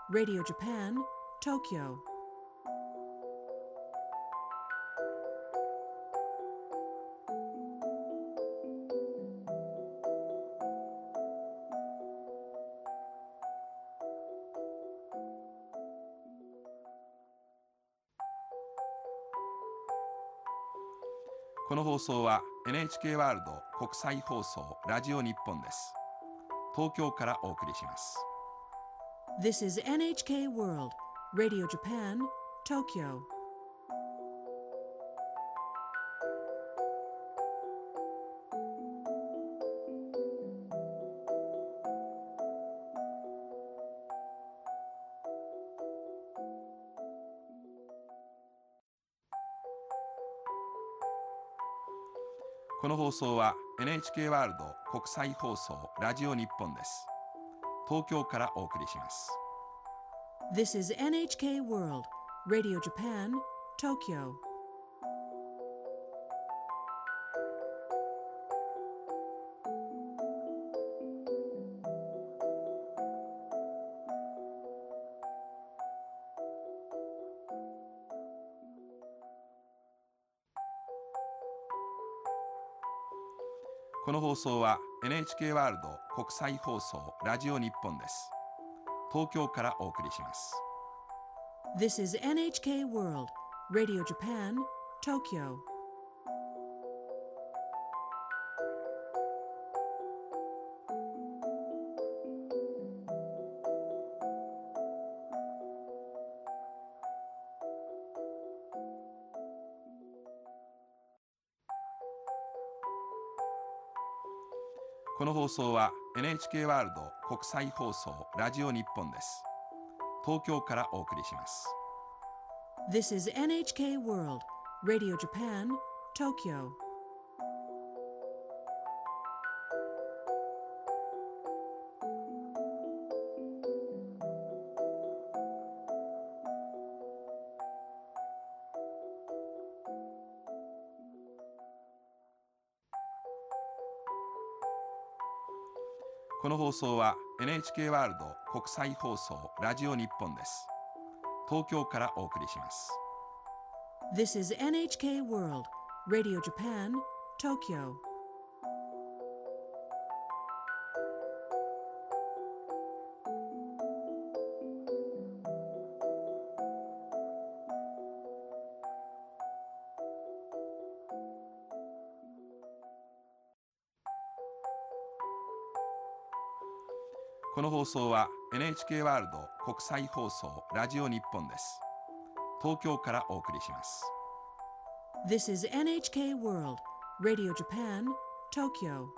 Radio Japan, Tokyo. この放送は NHK ワールド国際放送ラジオ日本です。東京からお送りします。 This is NHK World Radio Japan, Tokyo. この放送は NHK ワールド国際放送ラジオ日本です。東京からお送りします。 This is NHK World Radio Japan, Tokyo. この放送は NHK ワールド国際放送ラジオ日本です。東京からお送りします。 This is NHK World Radio Japan, Tokyo. この放送は NHK ワールド国際放送ラジオ日本です。東京からお送りします。 This is NHK World Radio Japan, Tokyo. この放送は NHK ワールド国際放送ラジオ日本です。東京からお送りします。 This is NHK World Radio Japan, Tokyo. この放送は NHK ワールド国際放送ラジオ日本です。東京からお送りします。 This is NHK World Radio Japan, Tokyo.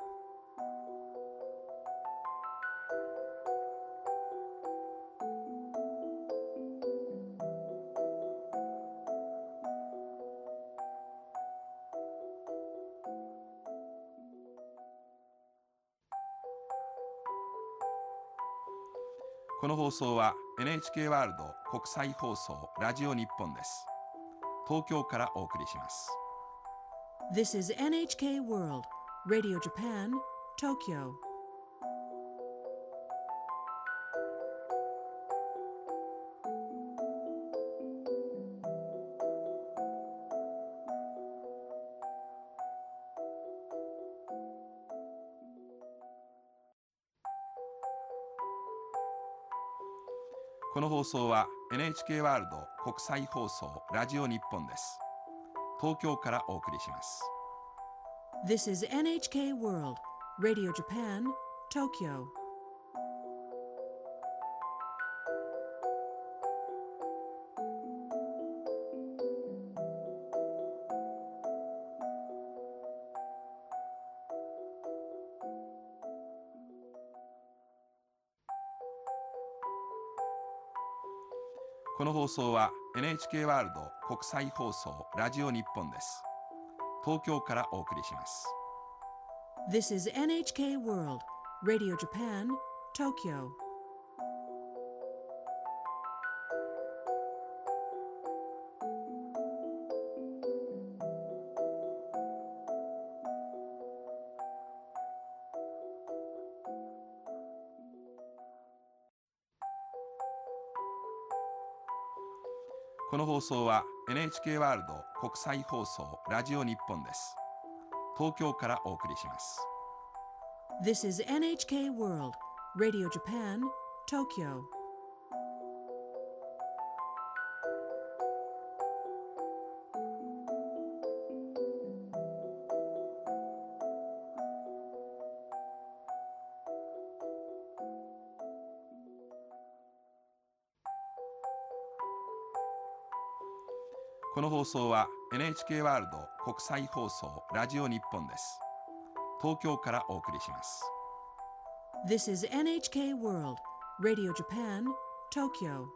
この放送は NHK ワールド国際放送ラジオ日本です。東京からお送りします。 This is NHK World Radio Japan, Tokyo. この放送は NHK ワールド国際放送ラジオ日本です。東京からお送りします。 This is NHK World Radio Japan, Tokyo. この放送は NHK ワールド国際放送ラジオ日本です。東京からお送りします。 This is NHK World Radio Japan, Tokyo. この放送は NHK ワールド国際放送ラジオ日本です。東京からお送りします。 This is NHK World Radio Japan, Tokyo. この放送は NHK ワールド国際放送ラジオ日本です。東京からお送りします。 This is NHK World Radio Japan, Tokyo.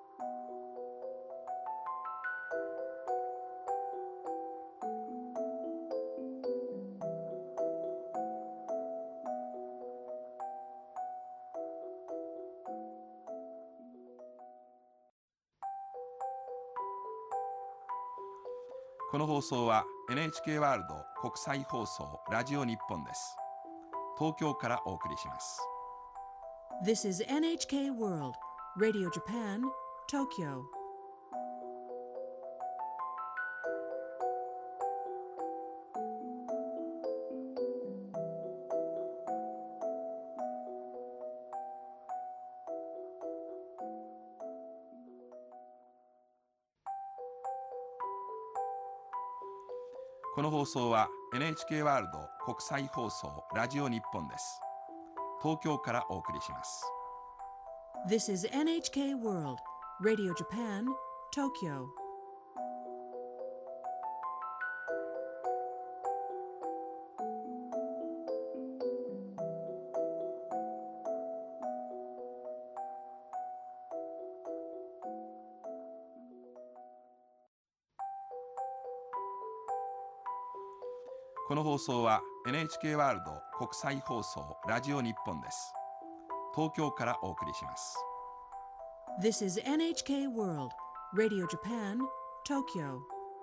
この放送は NHK ワールド国際放送ラジオ日本です。東京からお送りします。 This is NHK World Radio Japan, Tokyo. この放送は NHK ワールド国際放送ラジオ日本です。東京からお送りします。 This is NHK World Radio Japan, Tokyo. この放送は NHK ワールド国際放送ラジオ日本です。東京からお送りします。 This is NHK World Radio Japan, Tokyo.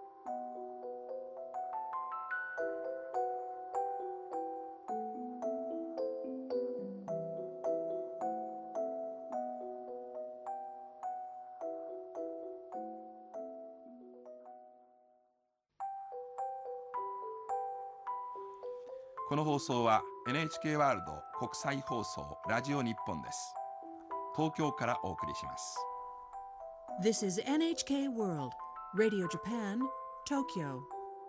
この放送は NHK ワールド国際放送ラジオ日本です。東京からお送りします。 This is NHK World Radio Japan, Tokyo.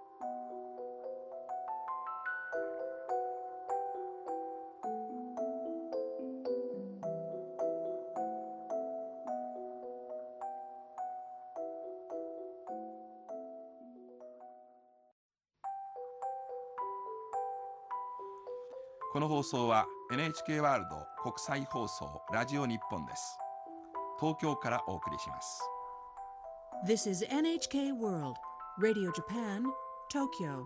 この放送は NHK ワールド国際放送ラジオ日本です。東京からお送りします。 This is NHK World Radio Japan, Tokyo.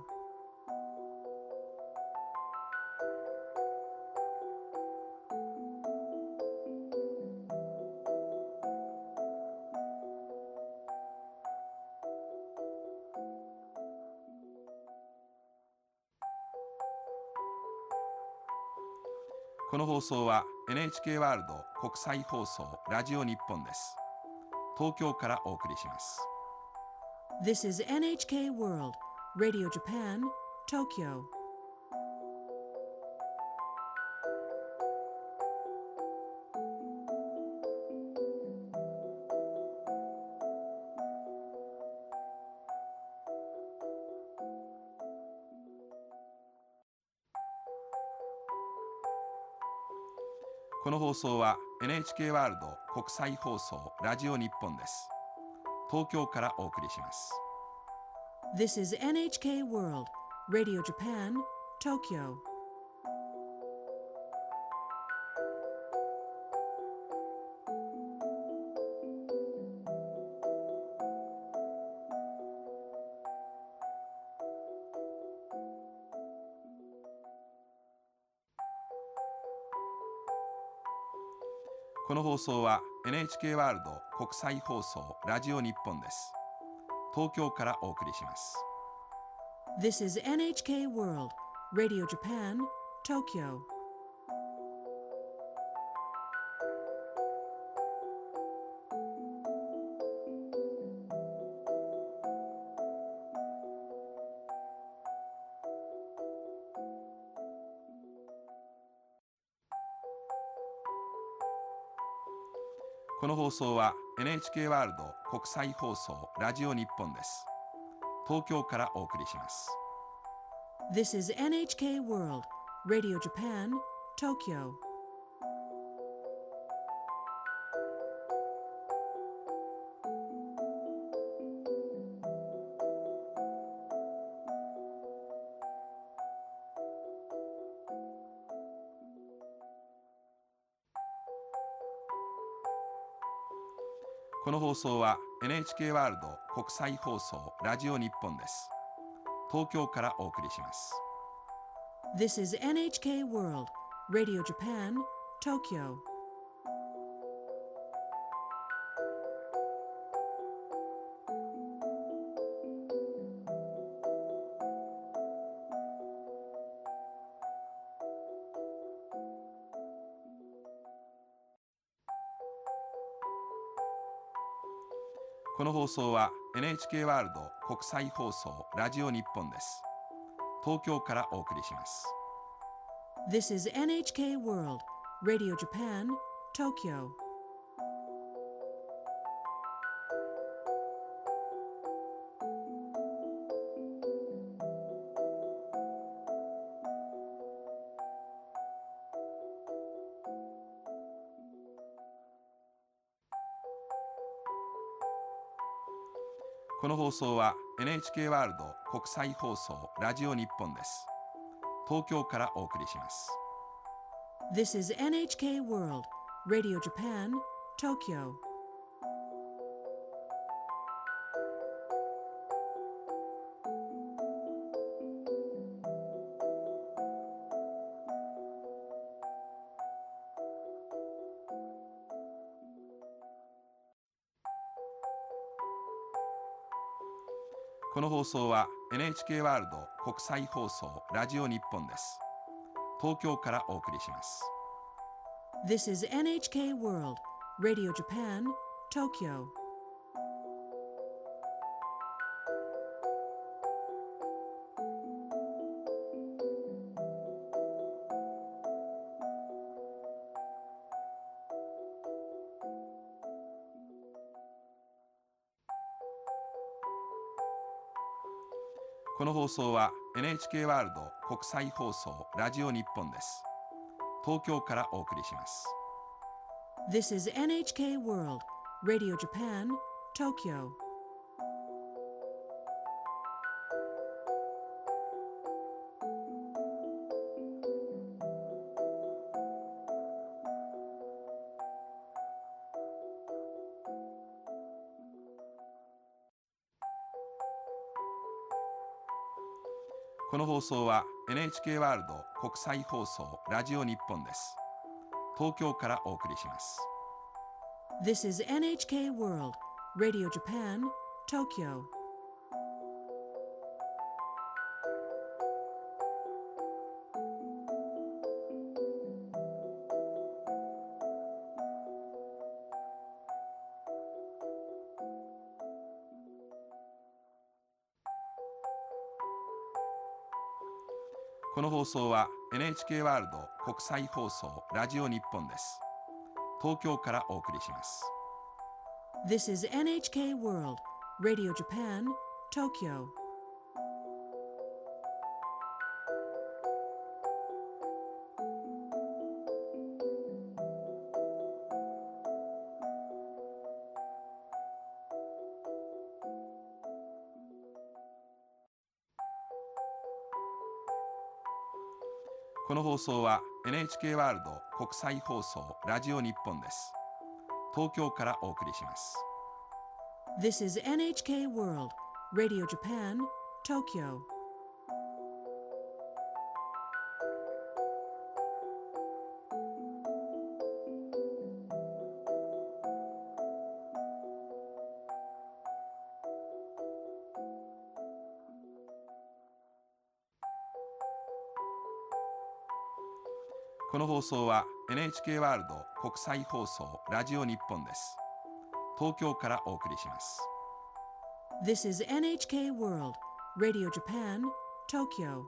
この放送は NHK ワールド国際放送ラジオ日本です。東京からお送りします。 This is NHK World Radio Japan, Tokyo. この放送は NHK ワールド国際放送ラジオ日本です。東京からお送りします。 This is NHK World Radio Japan, Tokyo. この放送は NHK ワールド国際放送ラジオ日本です。東京からお送りします。 This is NHK World Radio Japan, Tokyo. この放送は NHK ワールド国際放送ラジオ日本です。東京からお送りします。 This is NHK World Radio Japan, Tokyo. この放送は NHK ワールド国際放送ラジオ日本です。東京からお送りします。 This is NHK World Radio Japan, Tokyo. この放送は NHK ワールド国際放送ラジオ日本です。東京からお送りします。 This is NHK World Radio Japan, Tokyo. この放送は NHK ワールド国際放送ラジオ日本です。東京からお送りします。 This is NHK World Radio Japan, Tokyo. この放送は NHK ワールド国際放送ラジオ日本です。東京からお送りします。 This is NHK World Radio Japan, Tokyo. この放送は NHK ワールド国際放送ラジオ日本です。東京からお送りします。 This is NHK World Radio Japan, Tokyo. この放送は NHK ワールド国際放送ラジオ日本です。東京からお送りします。 This is NHK World Radio Japan, Tokyo. この放送は NHK ワールド国際放送ラジオ日本です。東京からお送りします。 This is NHK World Radio Japan, Tokyo. この放送は NHK ワールド国際放送ラジオ日本です。東京からお送りします。 This is NHK World Radio Japan, Tokyo. この放送は NHK ワールド国際放送ラジオ日本です。東京からお送りします。 This is NHK World Radio Japan, Tokyo.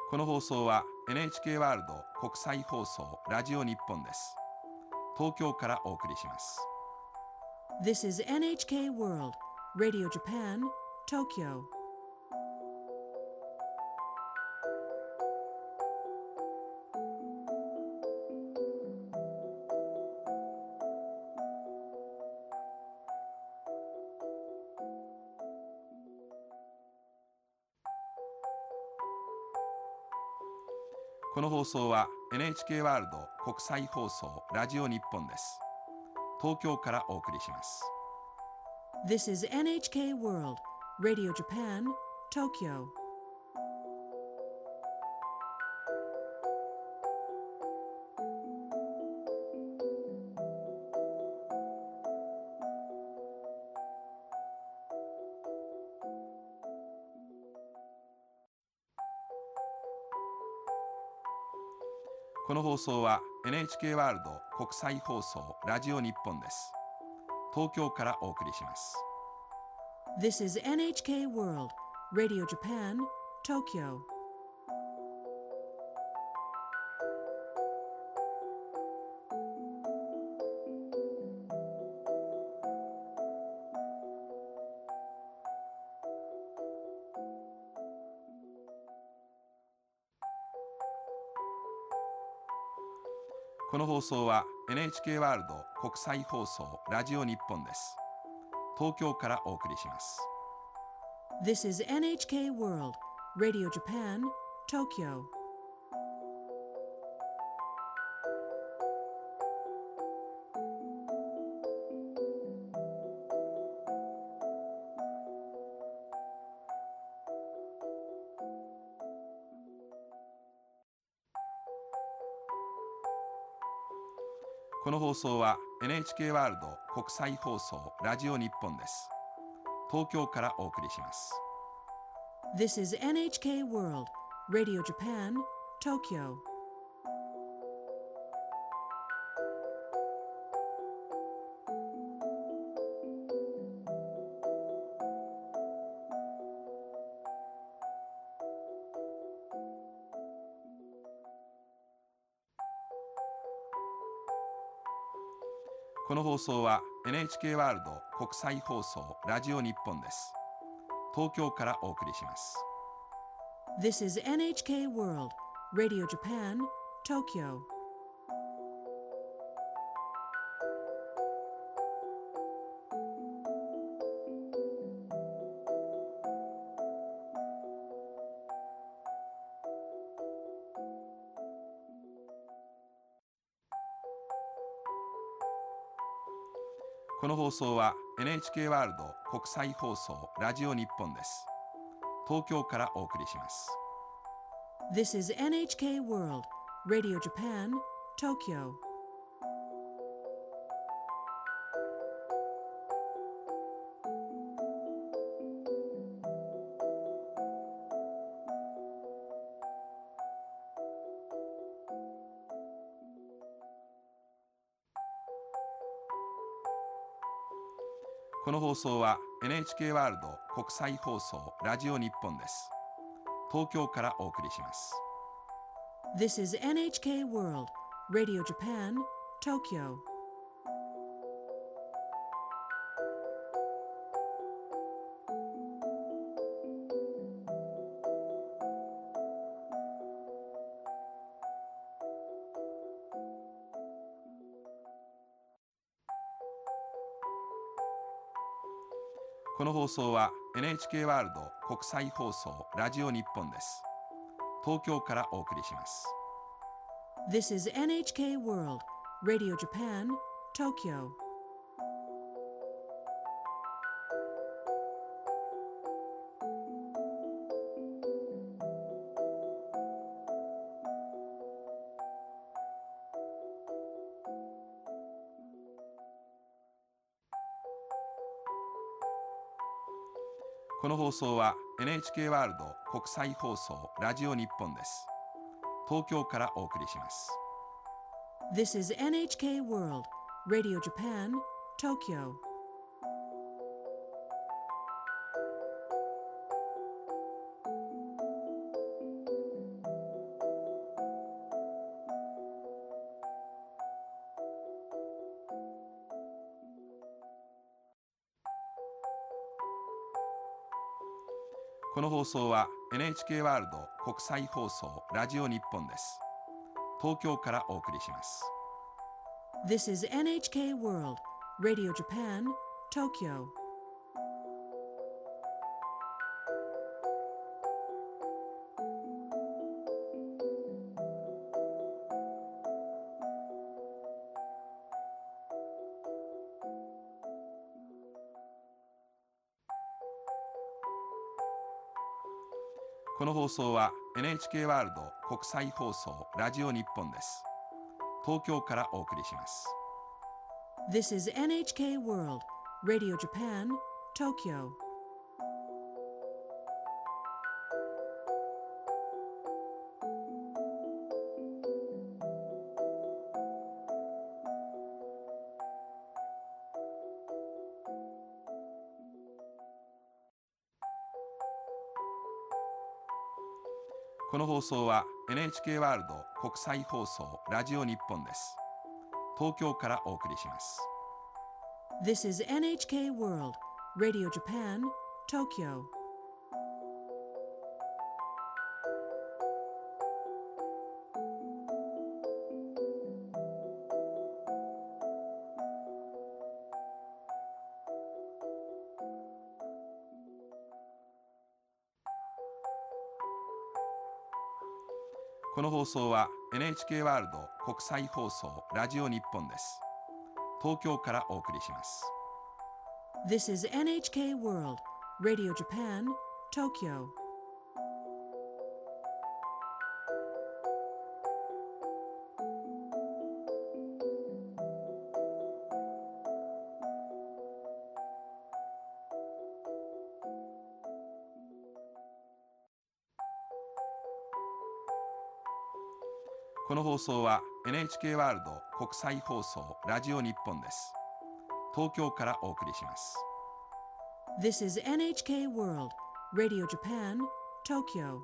この放送は NHK ワールド国際放送ラジオ日本です。東京からお送りします。 This is NHK World Radio Japan, Tokyo. この放送は NHK ワールド国際放送ラジオ日本です。東京からお送りします。 This is NHK World Radio Japan, Tokyo. この放送は NHK ワールド国際放送ラジオ日本です。東京からお送りします。 This is NHK World Radio Japan, Tokyo. この放送は NHK ワールド国際放送ラジオ日本です。東京からお送りします。 This is NHK World Radio Japan, Tokyo. この放送は NHK ワールド国際放送ラジオ日本です。東京からお送りします。 This is NHK World Radio Japan, Tokyo. この放送は NHK ワールド国際放送ラジオ日本です。東京からお送りします。 This is NHK World Radio Japan, Tokyo. この放送は NHK ワールド国際放送ラジオ日本です。東京からお送りします。 This is NHK World Radio Japan, Tokyo. この放送は NHK ワールド国際放送ラジオ日本です。東京からお送りします。 This is NHK World Radio Japan, Tokyo. この放送は NHK ワールド国際放送ラジオ日本です。東京からお送りします。 This is NHK World Radio Japan, Tokyo. この放送は NHK ワールド国際放送ラジオ日本です。東京からお送りします。 This is NHK World Radio Japan, Tokyo. この放送は NHK ワールド国際放送ラジオ日本です。東京からお送りします。 This is NHK World Radio Japan, Tokyo. この放送は NHK ワールド国際放送ラジオ日本です。東京からお送りします。 This is NHK World Radio Japan, Tokyo. この放送は NHK ワールド国際放送ラジオ日本です。東京からお送りします。 This is NHK World Radio Japan, Tokyo. この放送は NHK ワールド国際放送ラジオ日本です。東京からお送りします。 This is NHK World Radio Japan, Tokyo. この放送は NHK ワールド国際放送ラジオ日本です。東京からお送りします。 This is NHK World Radio Japan, Tokyo.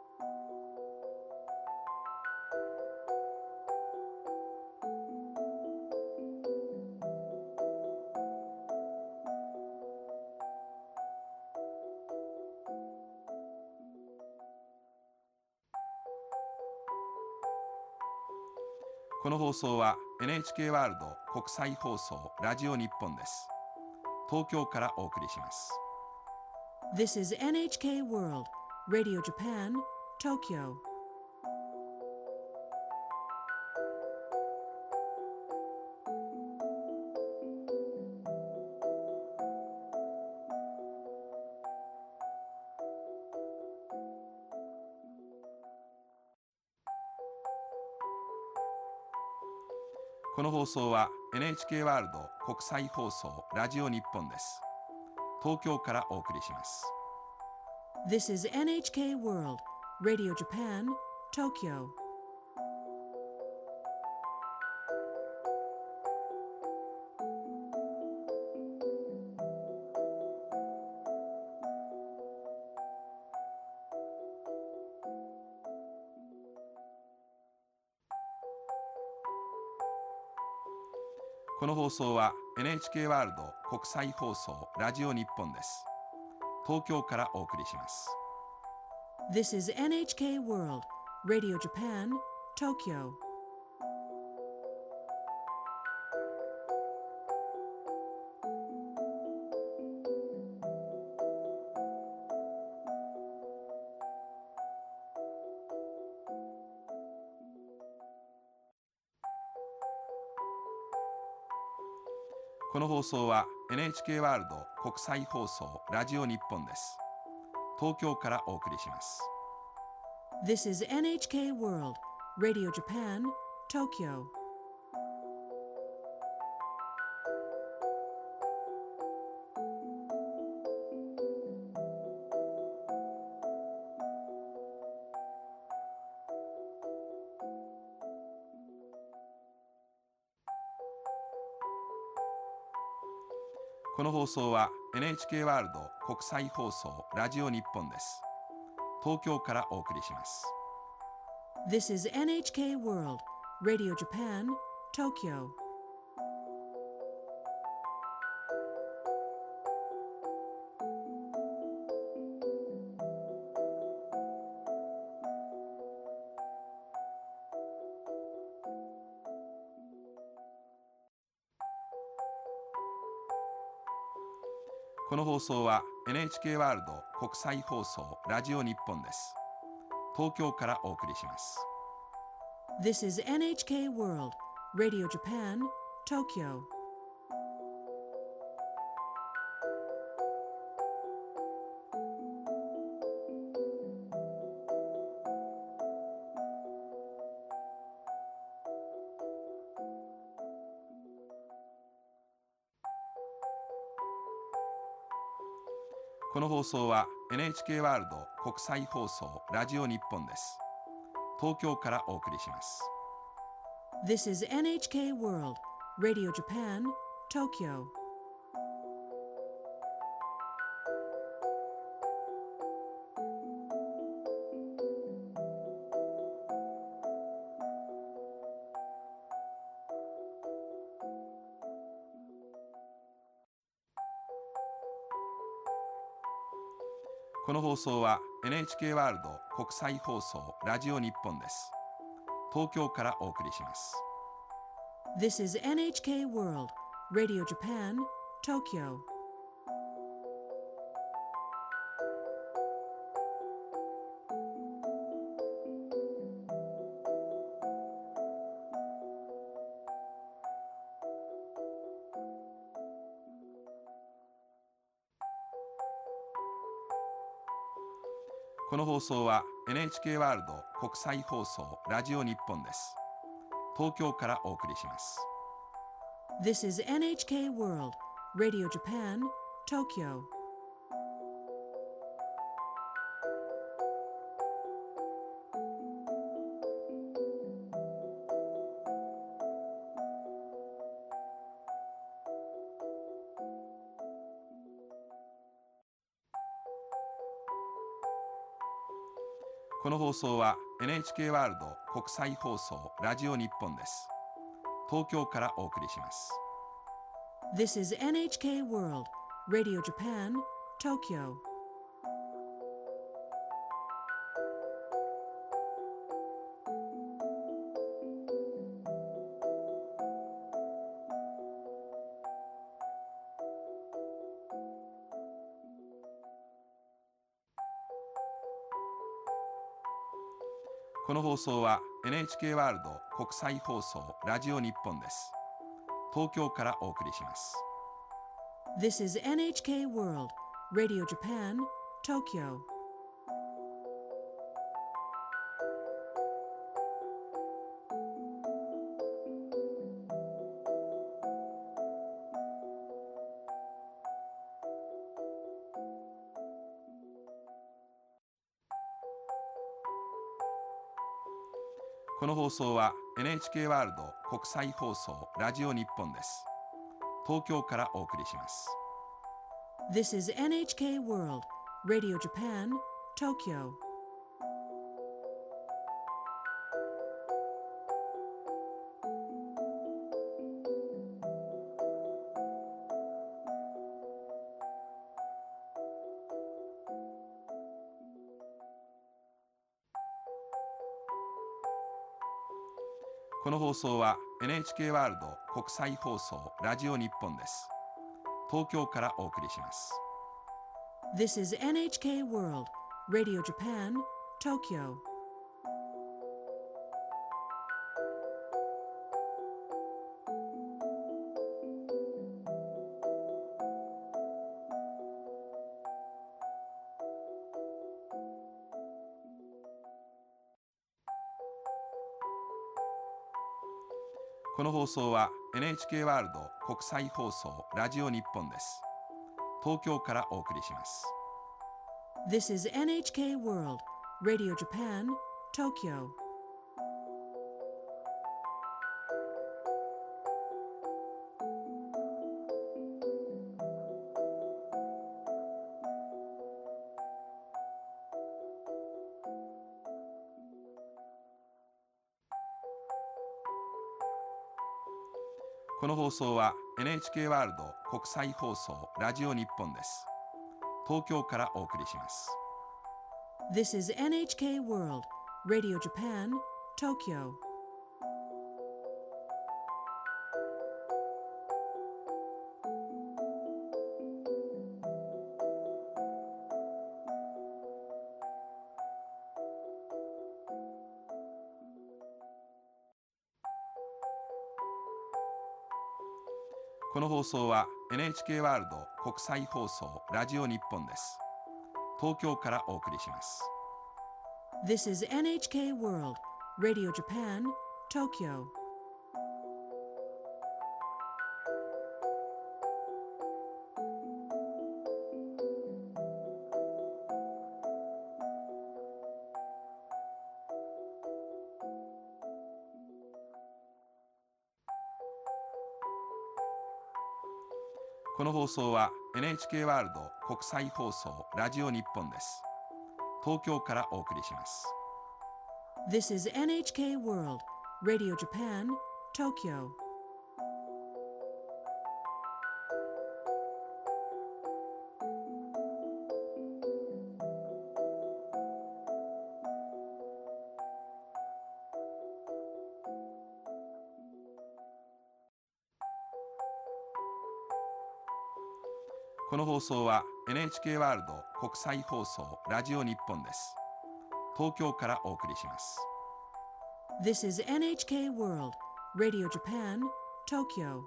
この放送は NHK ワールド国際放送ラジオ日本です。東京からお送りします。 This is NHK World Radio Japan, Tokyo. この放送は NHK ワールド国際放送ラジオ日本です。東京からお送りします。 This is NHK World Radio Japan, Tokyo. この放送は NHK ワールド国際放送ラジオ日本です。東京からお送りします。 This is NHK World Radio Japan, Tokyo. この放送は NHK ワールド国際放送ラジオ日本です。東京からお送りします。 This is NHK World Radio Japan, Tokyo. この放送は NHK ワールド国際放送ラジオ日本です。東京からお送りします。 This is NHK World Radio Japan, Tokyo. この放送は NHK ワールド国際放送ラジオ日本です。東京からお送りします。 This is NHK World, Radio Japan, Tokyo. この放送は NHK ワールド国際放送ラジオ日本です。東京からお送りします。 This is NHK World, Radio Japan, Tokyo. この放送は NHK ワールド国際放送ラジオ日本です。東京からお送りします。 This is NHK World, Radio Japan, Tokyo. この放送は NHK ワールド国際放送ラジオ日本です。東京からお送りします。 This is NHK World, Radio Japan, Tokyo. この放送は NHK ワールド国際放送ラジオ日本です。東京からお送りします。 This is NHK World, Radio Japan, Tokyo. この放送は NHK ワールド国際放送ラジオ日本です。東京からお送りします。 This is NHK World, Radio Japan, Tokyo. この放送は NHK ワールド国際放送ラジオ日本です。東京からお送りします。 This is NHK World, Radio Japan, Tokyo. この放送は NHK ワールド国際放送ラジオ日本です。東京からお送りします。 This is NHK World, Radio Japan, Tokyo. この放送は NHK ワールド国際放送ラジオ日本です。東京からお送りします。 This is NHK World, Radio Japan, Tokyo. この放送は NHK ワールド国際放送ラジオ日本です。東京からお送りします。 This is NHK World, Radio Japan, Tokyo. この放送は NHK ワールド国際放送ラジオ日本です。東京からお送りします。 This is NHK World Radio Japan, Tokyo. この放送は NHK ワールド国際放送ラジオ日本です。東京からお送りします。 This is NHK World Radio Japan, Tokyo. この放送は NHK ワールド国際放送ラジオ日本です。東京からお送りします。 This is NHK World Radio Japan, Tokyo.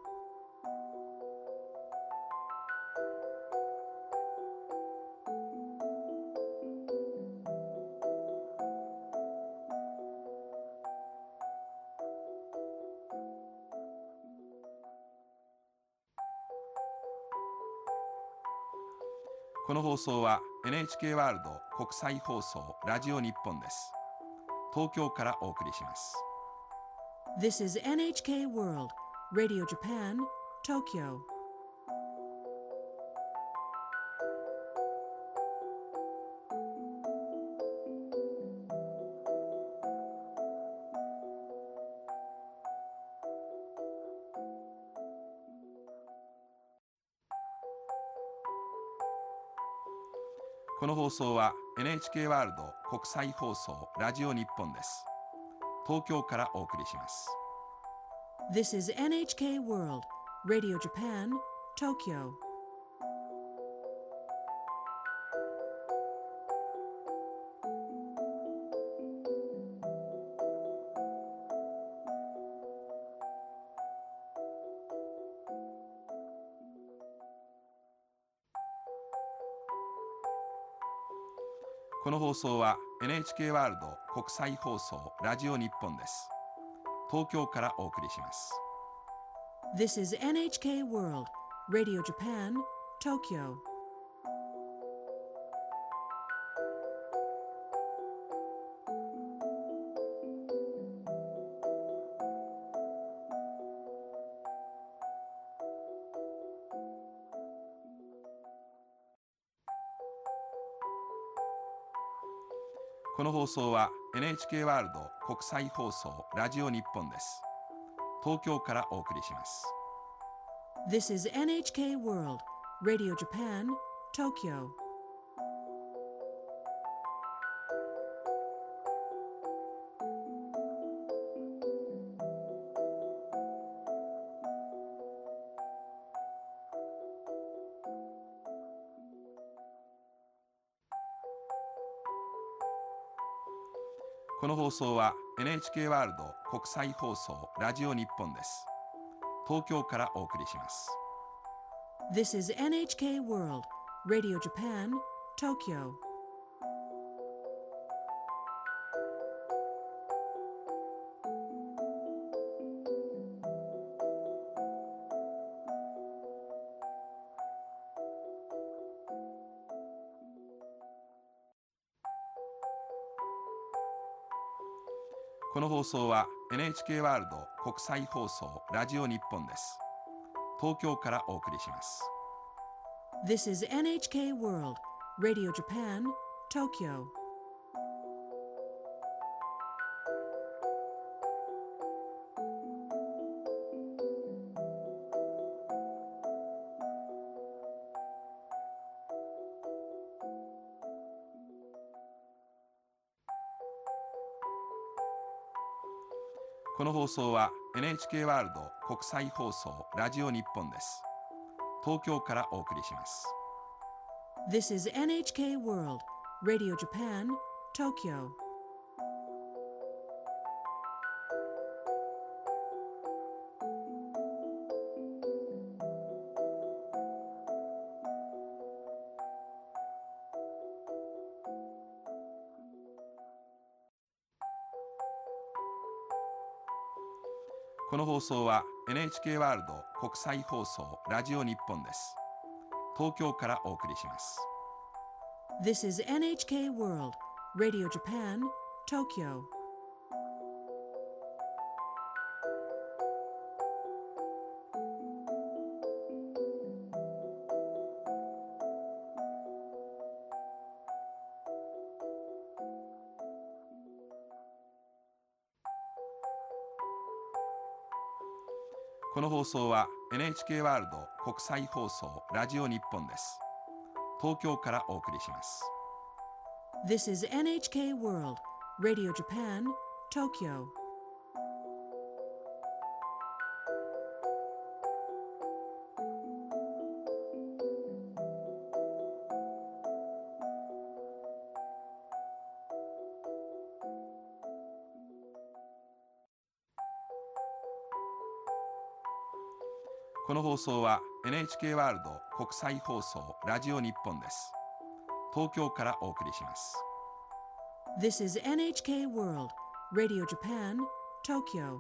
この放送は NHK ワールド国際放送ラジオ日本です。東京からお送りします。 This is NHK World Radio Japan, Tokyo. この放送は NHK ワールド国際放送ラジオ日本です。東京からお送りします。 This is NHK World Radio Japan, Tokyo. この放送は NHK ワールド国際放送ラジオ日本です。東京からお送りします。 This is NHK World Radio Japan, Tokyo. この放送は NHK ワールド国際放送ラジオ日本です。東京からお送りします。 This is NHK World Radio Japan, Tokyo. この放送は NHK ワールド国際放送ラジオ日本です。東京からお送りします。 This is NHK World Radio Japan, Tokyo. この放送は NHK ワールド国際放送ラジオ日本です。東京からお送りします。 This is NHK World Radio Japan, Tokyo. この放送は NHK ワールド国際放送ラジオ日本です。東京からお送りします。 This is NHK World Radio Japan, Tokyo. この放送は NHK ワールド国際放送ラジオ日本です。東京からお送りします。 This is NHK World Radio Japan, Tokyo. この放送は NHK ワールド国際放送ラジオ日本です。東京からお送りします。 This is NHK World Radio Japan, Tokyo. この放送は NHK ワールド国際放送ラジオ日本です。東京からお送りします。 This is NHK World Radio Japan, Tokyo.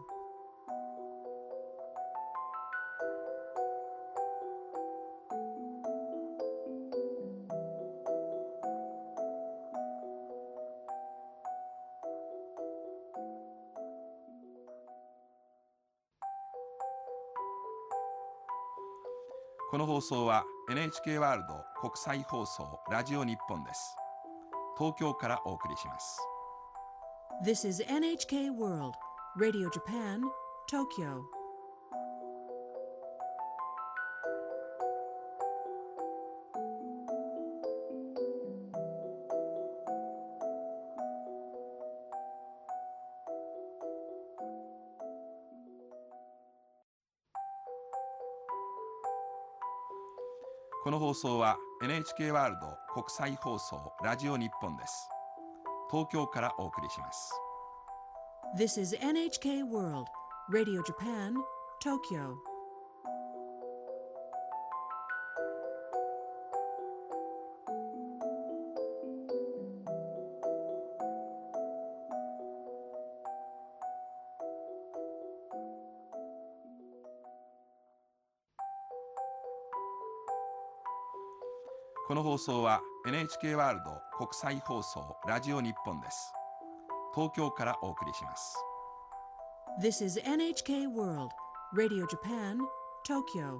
この放送は NHK ワールド国際放送ラジオ日本です。東京からお送りします。 This is NHK World Radio Japan, Tokyo. この放送は NHK ワールド国際放送ラジオ日本です。東京からお送りします。 This is NHK World Radio Japan, Tokyo. この放送は NHK ワールド国際放送ラジオ日本です。東京からお送りします。 This is NHK World Radio Japan, Tokyo.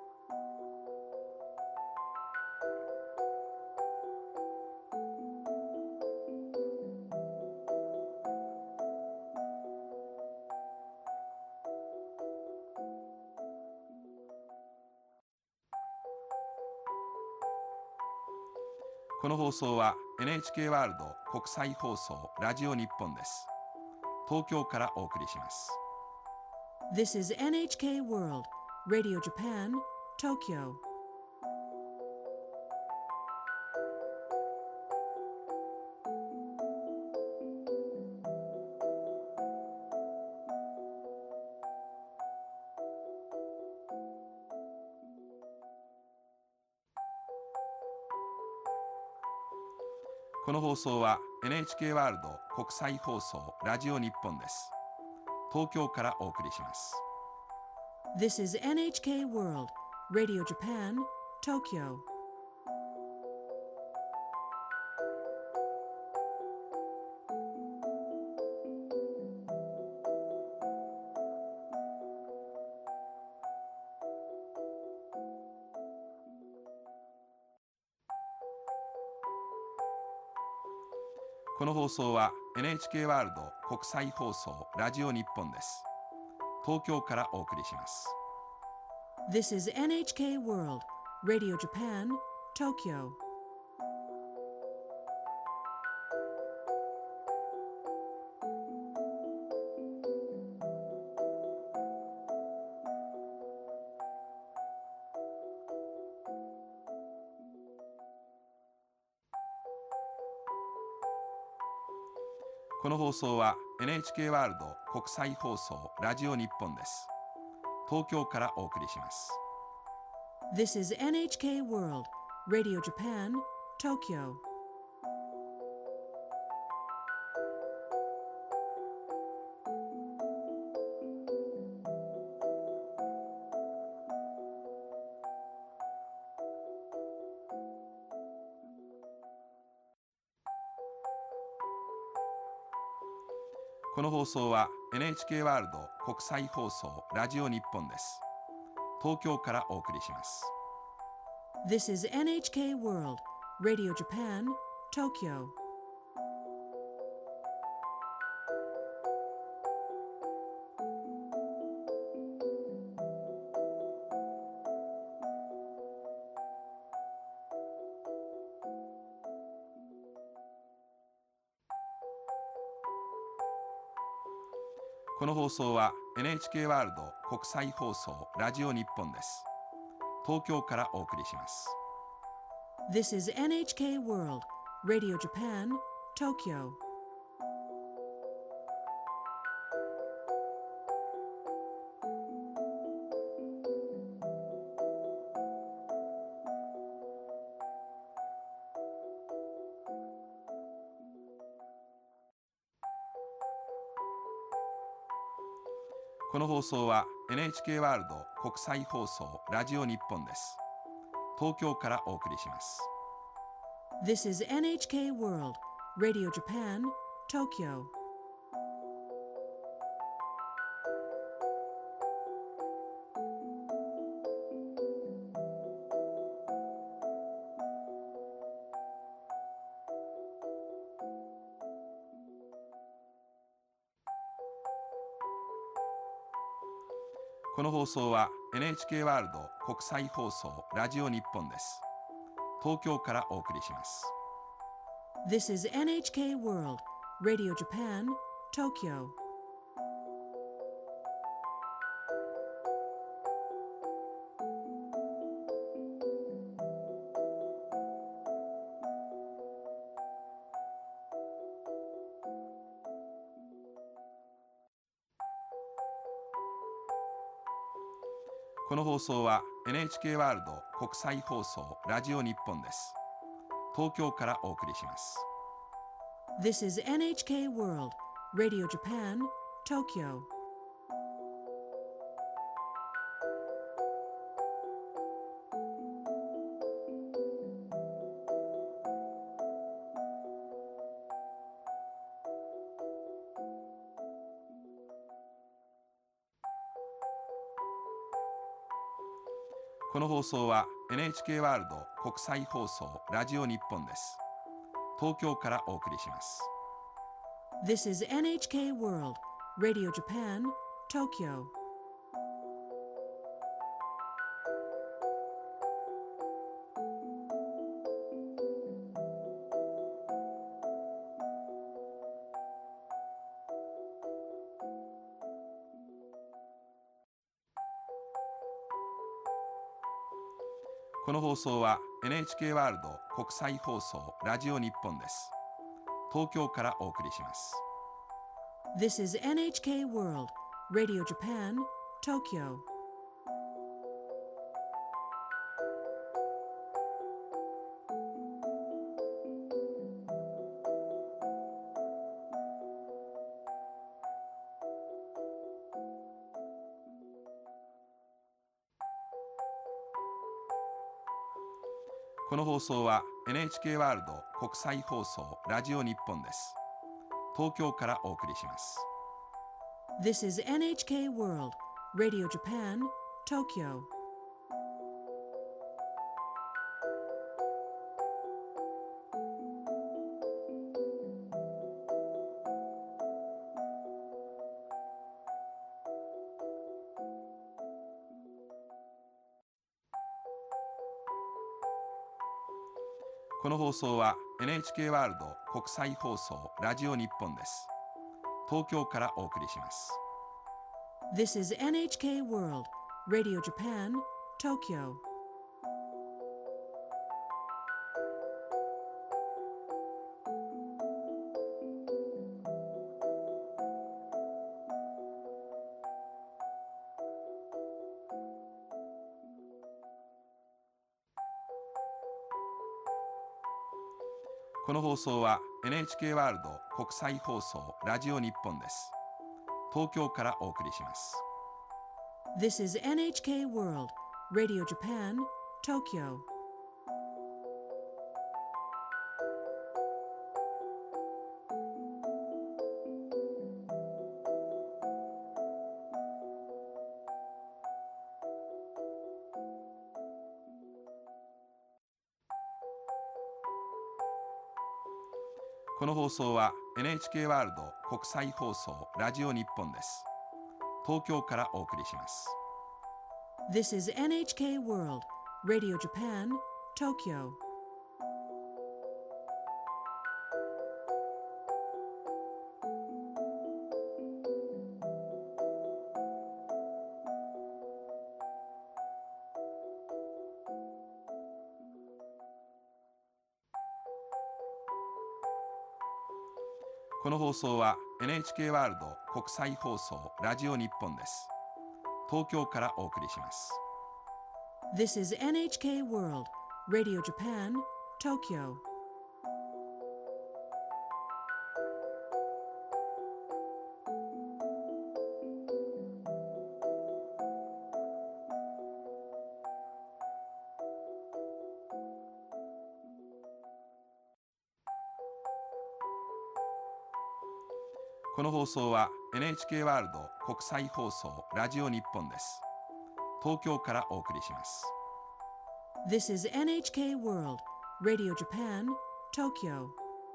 この放送は NHK ワールド国際放送ラジオ日本です。東京からお送りします。 This is NHK World Radio Japan, Tokyo. この放送は NHK ワールド国際放送ラジオ日本です。東京からお送りします。 This is NHK World Radio Japan, Tokyo. この放送は NHK ワールド国際放送ラジオ日本です。東京からお送りします。 This is NHK World Radio Japan, Tokyo. この放送は NHK ワールド国際放送ラジオ日本です。東京からお送りします。 This is NHK World Radio Japan, Tokyo. この放送は NHK ワールド国際放送ラジオ日本です。東京からお送りします。 This is NHK World Radio Japan, Tokyo. この放送は NHK ワールド国際放送ラジオ日本です。東京からお送りします。 This is NHK World Radio Japan, Tokyo. この放送は NHK ワールド国際放送ラジオ日本です。東京からお送りします。 This is NHK World Radio Japan, Tokyo. この放送は NHK ワールド国際放送ラジオ日本です。東京からお送りします。 This is NHK World Radio Japan, Tokyo. この放送は NHK ワールド国際放送ラジオ日本です。東京からお送りします。 This is NHK World Radio Japan, Tokyo. この放送は NHK ワールド国際放送ラジオ日本です。東京からお送りします。 This is NHK World Radio Japan, Tokyo. この放送は NHK ワールド国際放送ラジオ日本です。東京からお送りします。 This is NHK World Radio Japan, Tokyo. この放送は NHK ワールド国際放送ラジオ日本です。東京からお送りします。 This is NHK World Radio Japan, Tokyo. この放送は NHK ワールド国際放送ラジオ日本です。東京からお送りします。 This is NHK World Radio Japan, Tokyo. この放送は NHK ワールド国際放送ラジオ日本です。東京からお送りします。 This is NHK World Radio Japan, Tokyo. この放送は NHK ワールド国際放送ラジオ日本です。東京からお送りします。 This is NHK World Radio Japan, Tokyo. この放送は NHK ワールド国際放送ラジオ日本です。東京からお送りします。 This is NHK World Radio Japan, Tokyo. この放送は NHK ワールド国際放送ラジオ日本です。東京からお送りします。 This is NHK World Radio Japan, Tokyo.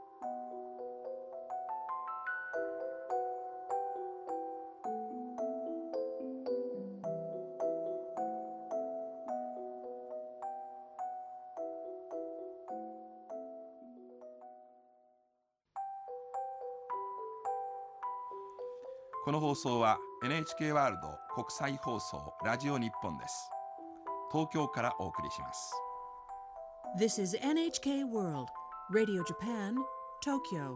この放送は NHK ワールド国際放送ラジオ日本です。東京からお送りします。 This is NHK World Radio Japan, Tokyo.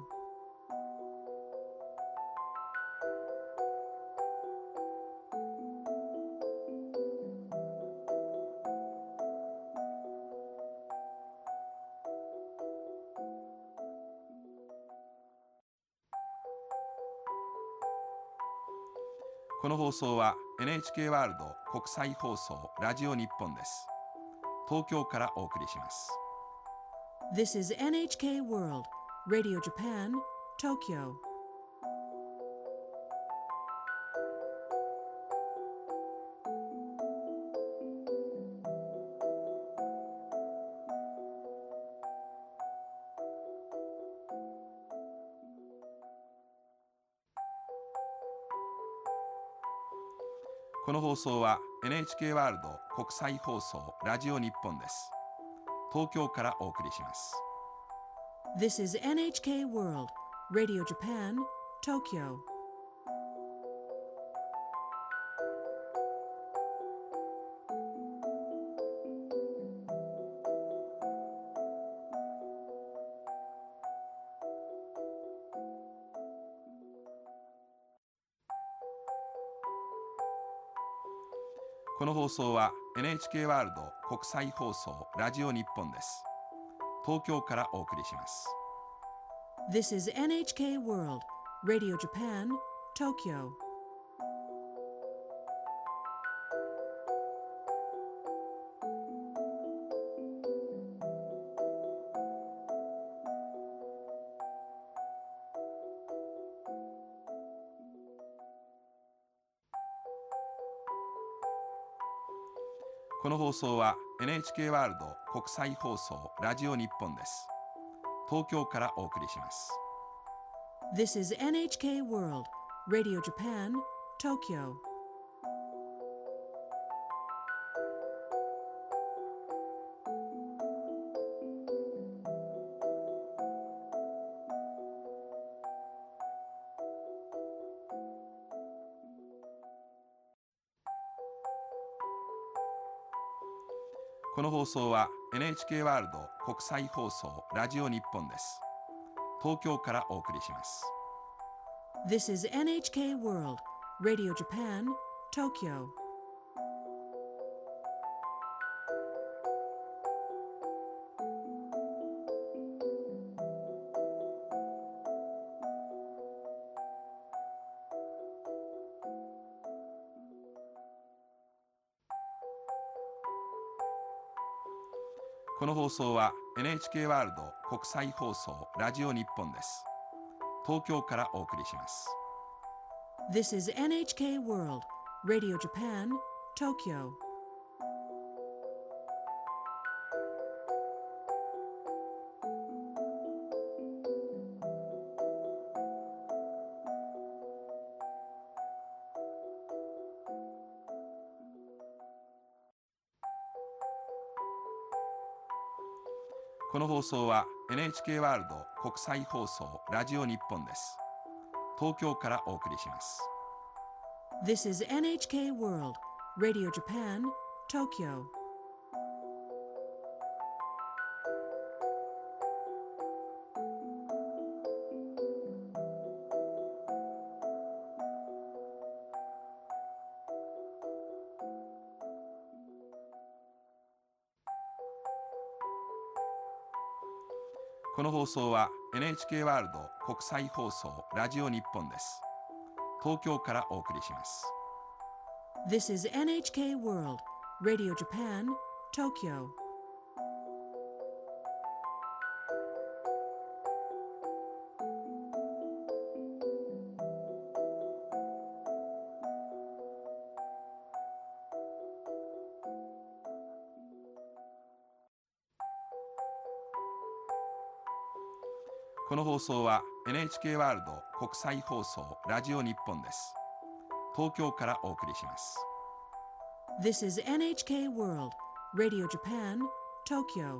この放送は NHK ワールド国際放送ラジオ日本です。東京からお送りします。 This is NHK World Radio Japan, Tokyo. この放送は NHK ワールド国際放送ラジオ日本です。東京からお送りします。 This is NHK World Radio Japan, Tokyo. この放送は NHK ワールド国際放送ラジオ日本です。東京からお送りします。 This is NHK World Radio Japan, Tokyo. この放送は NHK ワールド国際放送ラジオ日本です。東京からお送りします。 This is NHK World Radio Japan, Tokyo. この放送は NHK ワールド国際放送ラジオ日本です。東京からお送りします。 This is NHK World Radio Japan, Tokyo. この放送は NHK ワールド国際放送ラジオ日本です。東京からお送りします。 This is NHK World Radio Japan, Tokyo. この放送は NHK ワールド国際放送ラジオ日本です。東京からお送りします。 This is NHK World Radio Japan, Tokyo. この放送は NHK ワールド国際放送ラジオ日本です。東京からお送りします。 This is NHK World Radio Japan, Tokyo. この放送は NHK ワールド国際放送ラジオ日本です。東京からお送りします。 This is NHK World Radio Japan, Tokyo.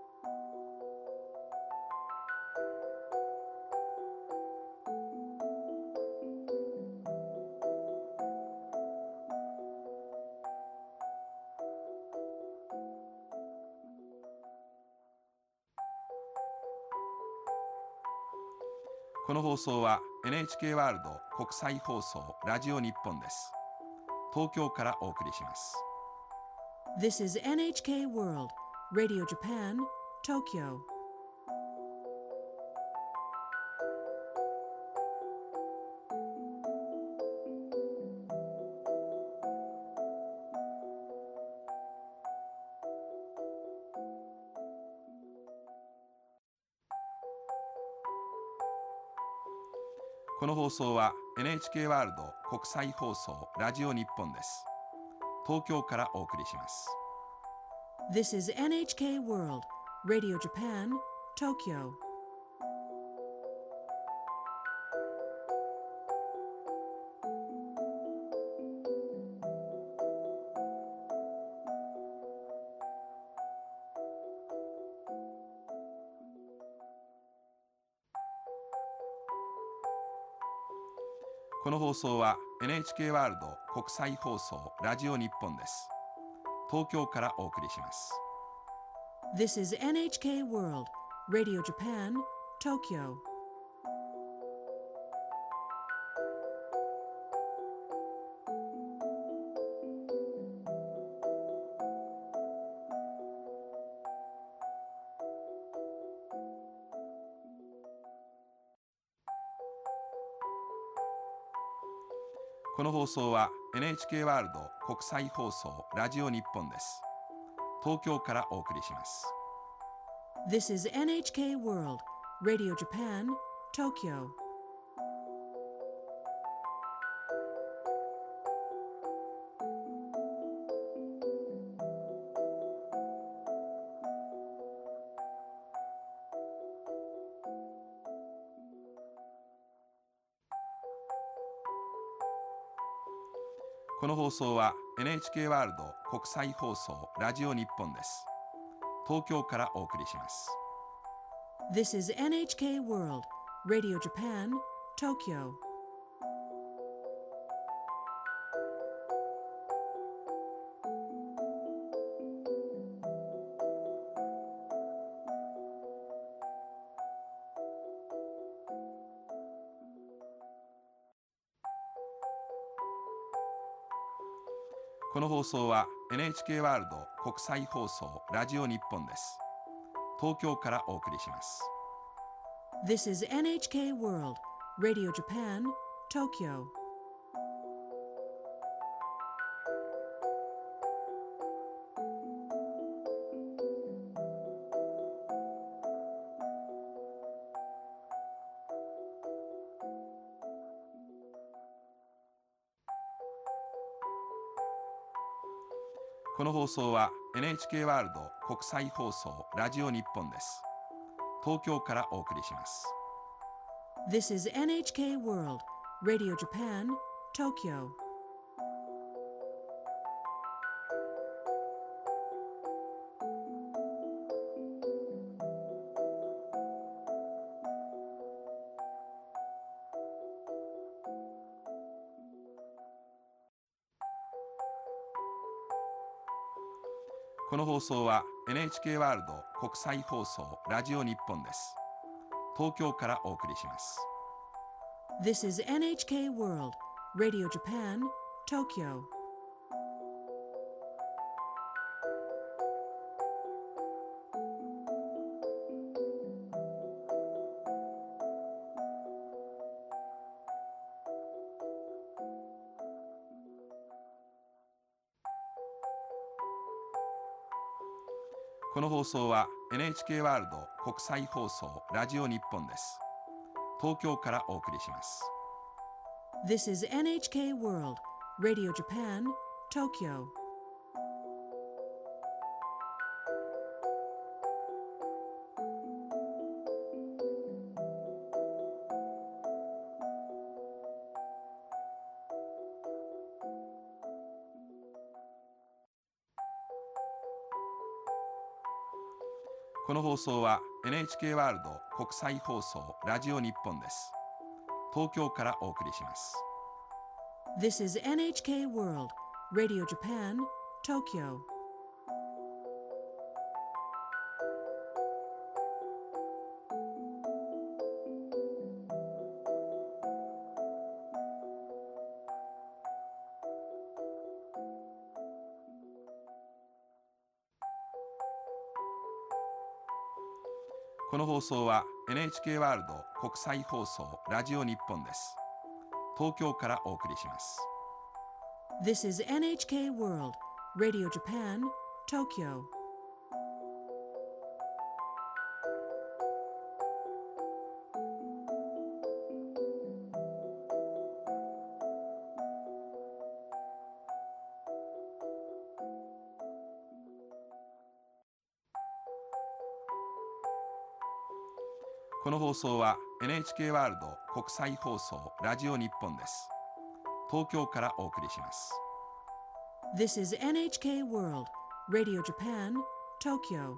この放送は NHK ワールド国際放送ラジオ日本です。東京からお送りします。 This is NHK World Radio Japan, Tokyo. この放送は NHK ワールド国際放送ラジオ日本です。東京からお送りします。 This is NHK World Radio Japan, Tokyo. この放送は NHK ワールド国際放送ラジオ日本です。東京からお送りします。 This is NHK World Radio Japan, Tokyo. この放送は NHK ワールド国際放送ラジオ日本です。東京からお送りします。 This is NHK World Radio Japan, Tokyo. この放送は NHK ワールド国際放送ラジオ日本です。東京からお送りします。 This is NHK World Radio Japan, Tokyo. この放送は NHK ワールド国際放送ラジオ日本です。東京からお送りします。 This is NHK World Radio Japan, Tokyo. この放送は NHK ワールド国際放送ラジオ日本です。東京からお送りします。 This is NHK World Radio Japan, Tokyo. この放送は NHK ワールド国際放送ラジオ日本です。東京からお送りします。 This is NHK World Radio Japan, Tokyo. この放送は NHK ワールド国際放送ラジオ日本です。東京からお送りします。 This is NHK World Radio Japan, Tokyo. この放送は NHK ワールド国際放送ラジオ日本です。東京からお送りします。 This is NHK World Radio Japan, Tokyo. この放送は NHK ワールド国際放送ラジオ日本です。東京からお送りします。 This is NHK World Radio Japan, Tokyo. この放送は NHK ワールド国際放送ラジオ日本です。東京からお送りします。 This is NHK World Radio Japan, Tokyo.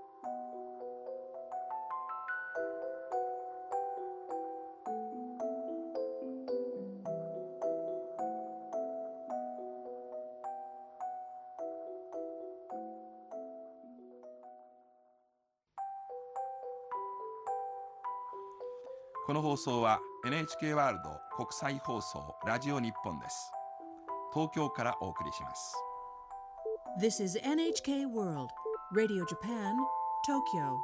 この放送は NHK ワールド国際放送ラジオ日本です。東京からお送りします。 This is NHK World Radio Japan, Tokyo.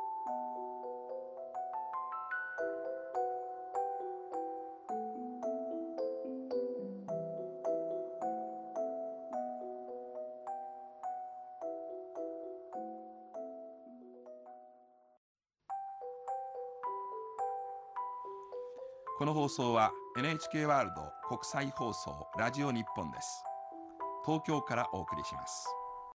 この放送は NHK ワールド国際放送ラジオ日本です。東京からお送りします。